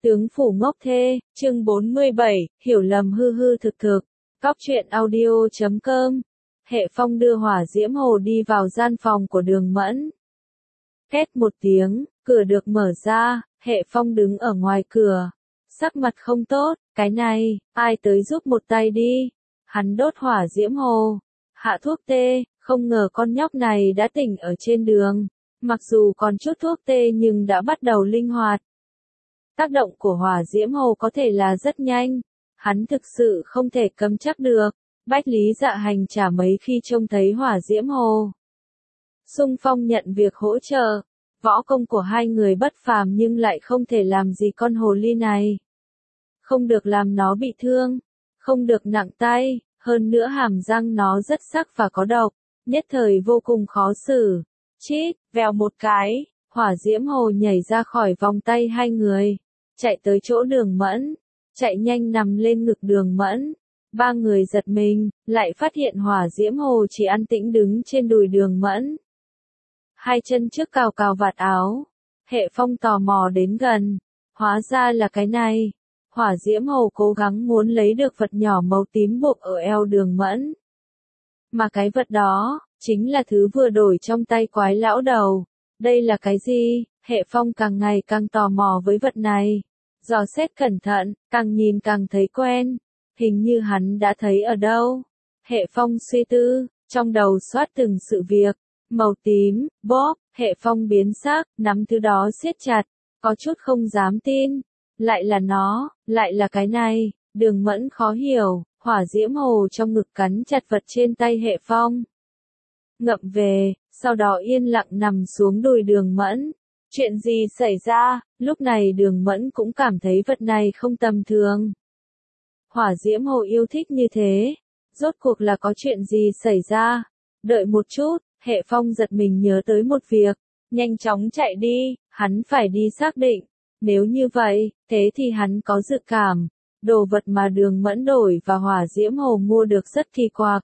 Tướng phủ ngốc thê, chương 47, hiểu lầm hư hư thực thực. Cóc truyện audio.com. Hệ Phong đưa Hỏa Diễm Hồ đi vào gian phòng của Đường Mẫn. Két một tiếng, cửa được mở ra, Hệ Phong đứng ở ngoài cửa. Sắc mặt không tốt, cái này, ai tới giúp một tay đi. Hắn đốt Hỏa Diễm Hồ, hạ thuốc tê, không ngờ con nhóc này đã tỉnh ở trên đường. Mặc dù còn chút thuốc tê nhưng đã bắt đầu linh hoạt. Tác động của Hỏa Diễm Hồ có thể là rất nhanh, hắn thực sự không thể cầm chắc được. Bách Lý Dạ Hành chả mấy khi trông thấy Hỏa Diễm Hồ. Xung phong nhận việc hỗ trợ, võ công của hai người bất phàm nhưng lại không thể làm gì con hồ ly này. Không được làm nó bị thương, không được nặng tay, hơn nữa hàm răng nó rất sắc và có độc, nhất thời vô cùng khó xử. Chít, vèo một cái, Hỏa Diễm Hồ nhảy ra khỏi vòng tay hai người, chạy tới chỗ Đường Mẫn, chạy nhanh nằm lên ngực Đường Mẫn. Ba người giật mình, lại phát hiện Hỏa Diễm Hồ chỉ an tĩnh đứng trên đùi Đường Mẫn. Hai chân trước cào cào vạt áo, Hệ Phong tò mò đến gần, hóa ra là cái này. Hỏa Diễm Hồ cố gắng muốn lấy được vật nhỏ màu tím buộc ở eo Đường Mẫn. Mà cái vật đó, chính là thứ vừa đổi trong tay quái lão đầu. Đây là cái gì? Hệ Phong càng ngày càng tò mò với vật này. Dò xét cẩn thận, càng nhìn càng thấy quen. Hình như hắn đã thấy ở đâu. Hệ Phong suy tư, trong đầu xoát từng sự việc. Màu tím, bóp, Hệ Phong biến sắc, nắm thứ đó siết chặt, có chút không dám tin. Lại là nó, lại là cái này. Đường Mẫn khó hiểu, Hỏa Diễm Hồ trong ngực cắn chặt vật trên tay Hệ Phong. Ngậm về, sau đó yên lặng nằm xuống đùi Đường Mẫn. Chuyện gì xảy ra? Lúc này Đường Mẫn cũng cảm thấy vật này không tầm thường. Hỏa Diễm Hồ yêu thích như thế, rốt cuộc là có chuyện gì xảy ra? Đợi một chút, Hệ Phong giật mình nhớ tới một việc, nhanh chóng chạy đi, hắn phải đi xác định. Nếu như vậy, thế thì hắn có dự cảm, đồ vật mà Đường Mẫn đổi và Hỏa Diễm Hồ mua được rất kỳ quặc.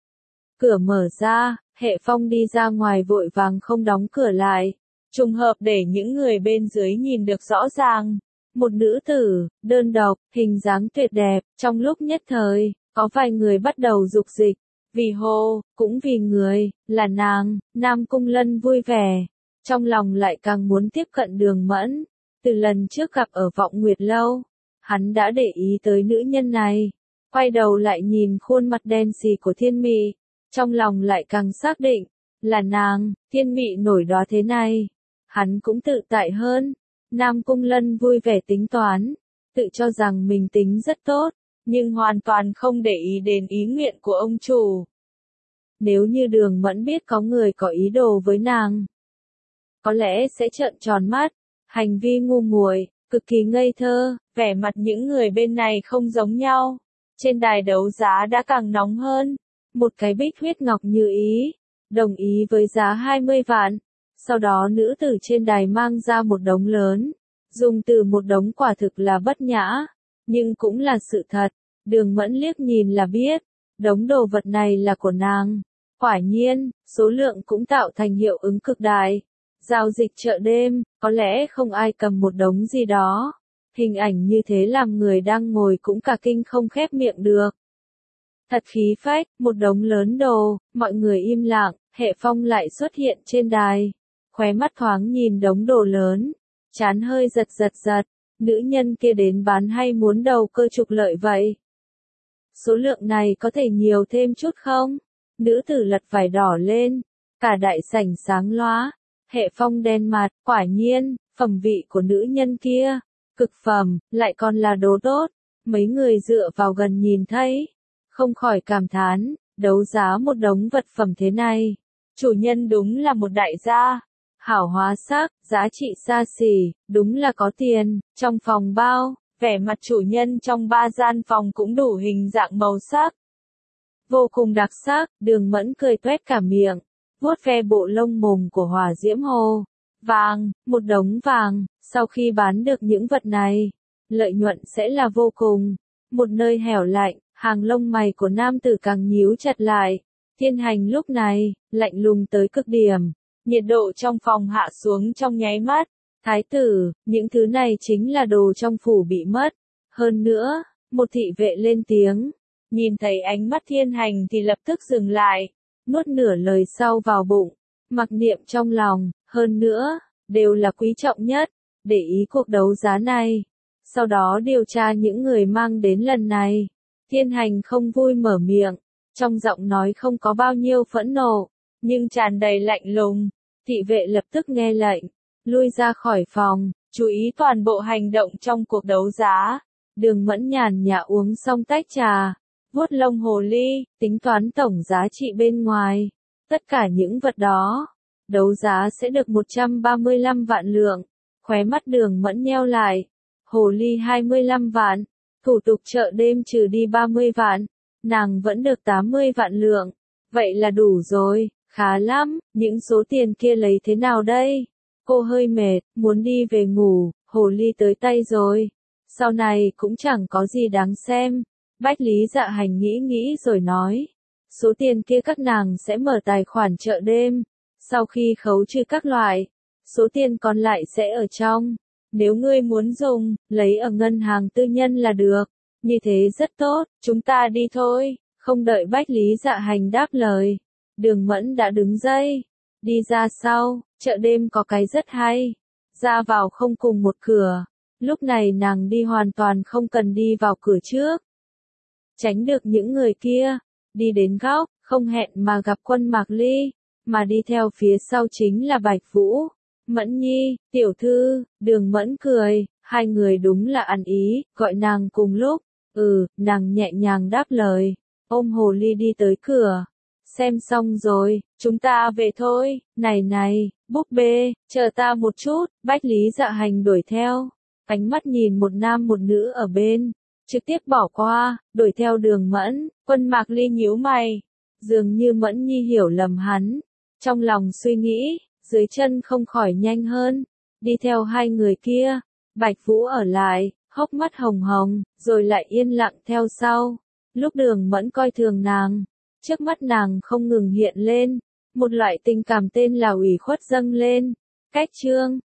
Cửa mở ra, Hệ Phong đi ra ngoài vội vàng không đóng cửa lại, trùng hợp để những người bên dưới nhìn được rõ ràng. Một nữ tử, đơn độc, hình dáng tuyệt đẹp, trong lúc nhất thời, có vài người bắt đầu dục dịch. Vì Hồ, cũng vì người, là nàng, Nam Cung Lân vui vẻ. Trong lòng lại càng muốn tiếp cận Đường Mẫn. Từ lần trước gặp ở Vọng Nguyệt Lâu, hắn đã để ý tới nữ nhân này. Quay đầu lại nhìn khuôn mặt đen xì của Thiên Mị. Trong lòng lại càng xác định, là nàng, Thiên Mị nổi đó thế này. Hắn cũng tự tại hơn. Nam Cung Lân vui vẻ tính toán, tự cho rằng mình tính rất tốt, nhưng hoàn toàn không để ý đến ý nguyện của ông chủ. Nếu như Đường Mẫn biết có người có ý đồ với nàng, có lẽ sẽ trợn tròn mắt, hành vi ngu muội, cực kỳ ngây thơ. Vẻ mặt những người bên này không giống nhau. Trên đài đấu giá đã càng nóng hơn. Một cái bích huyết ngọc như ý, đồng ý với giá 20 vạn. Sau đó nữ tử trên đài mang ra một đống lớn. Dùng từ một đống quả thực là bất nhã, nhưng cũng là sự thật. Đường Mẫn liếc nhìn là biết, đống đồ vật này là của nàng. Quả nhiên, số lượng cũng tạo thành hiệu ứng cực đại. Giao dịch chợ đêm, có lẽ không ai cầm một đống gì đó. Hình ảnh như thế làm người đang ngồi cũng cả kinh không khép miệng được. Thật khí phách, một đống lớn đồ, mọi người im lặng, Hệ Phong lại xuất hiện trên đài. Khóe mắt thoáng nhìn đống đồ lớn, trán hơi giật giật, nữ nhân kia đến bán hay muốn đầu cơ trục lợi vậy? Số lượng này có thể nhiều thêm chút không? Nữ tử lật vải đỏ lên, cả đại sảnh sáng lóa. Hệ Phong đen mặt, quả nhiên, phẩm vị của nữ nhân kia, cực phẩm, lại còn là đồ tốt. Mấy người dựa vào gần nhìn thấy, không khỏi cảm thán, đấu giá một đống vật phẩm thế này. Chủ nhân đúng là một đại gia. Hảo hóa sắc, giá trị xa xỉ, đúng là có tiền. Trong phòng bao, vẻ mặt chủ nhân trong ba gian phòng cũng đủ hình dạng màu sắc. Vô cùng đặc sắc, Đường Mẫn cười toét cả miệng, vuốt ve bộ lông mồm của Hỏa Diễm Hồ. Vàng, một đống vàng, sau khi bán được những vật này, lợi nhuận sẽ là vô cùng. Một nơi hẻo lạnh, hàng lông mày của nam tử càng nhíu chặt lại. Thiên Hành lúc này, lạnh lùng tới cực điểm. Nhiệt độ trong phòng hạ xuống trong nháy mắt, Thái tử, những thứ này chính là đồ trong phủ bị mất. Hơn nữa, một thị vệ lên tiếng, nhìn thấy ánh mắt Thiên Hành thì lập tức dừng lại, nuốt nửa lời sau vào bụng, mặc niệm trong lòng, hơn nữa, đều là quý trọng nhất, để ý cuộc đấu giá này. Sau đó điều tra những người mang đến lần này. Thiên Hành không vui mở miệng, trong giọng nói không có bao nhiêu phẫn nộ, nhưng tràn đầy lạnh lùng. Thị vệ lập tức nghe lệnh, lui ra khỏi phòng, chú ý toàn bộ hành động trong cuộc đấu giá. Đường Mẫn nhàn nhã uống xong tách trà, vuốt lông hồ ly, tính toán tổng giá trị bên ngoài. Tất cả những vật đó, đấu giá sẽ được 135 vạn lượng. Khóe mắt Đường Mẫn nheo lại. Hồ ly 25 vạn, thủ tục chợ đêm trừ đi 30 vạn, nàng vẫn được 80 vạn lượng. Vậy là đủ rồi, khá lắm, những số tiền kia lấy thế nào đây? Cô hơi mệt, muốn đi về ngủ, hồ ly tới tay rồi. Sau này cũng chẳng có gì đáng xem. Bách Lý Dạ Hành nghĩ rồi nói. Số tiền kia các nàng sẽ mở tài khoản chợ đêm. Sau khi khấu trừ các loại, số tiền còn lại sẽ ở trong. Nếu ngươi muốn dùng, lấy ở ngân hàng tư nhân là được. Như thế rất tốt, chúng ta đi thôi. Không đợi Bách Lý Dạ Hành đáp lời. Đường Mẫn đã đứng dậy, đi ra sau, chợ đêm có cái rất hay. Ra vào không cùng một cửa. Lúc này nàng đi hoàn toàn không cần đi vào cửa trước. Tránh được những người kia. Đi đến góc, không hẹn mà gặp Quân Mạc Ly. Mà đi theo phía sau chính là Bạch Vũ. Mẫn Nhi, tiểu thư, Đường Mẫn cười, hai người đúng là ăn ý, gọi nàng cùng lúc. Nàng nhẹ nhàng đáp lời, ôm hồ ly đi tới cửa. Xem xong rồi, chúng ta về thôi, này, búp bê, chờ ta một chút, Bách Lý Dạ Hành đuổi theo. Ánh mắt nhìn một nam một nữ ở bên, trực tiếp bỏ qua, đuổi theo Đường Mẫn. Quân Mạc Ly nhíu mày, dường như Mẫn Nhi hiểu lầm hắn. Trong lòng suy nghĩ, dưới chân không khỏi nhanh hơn, đi theo hai người kia. Bạch Vũ ở lại, hốc mắt hồng hồng, rồi lại yên lặng theo sau. Lúc Đường Mẫn coi thường nàng, trước mắt nàng không ngừng hiện lên, một loại tình cảm tên là ủy khuất dâng lên. Cách chương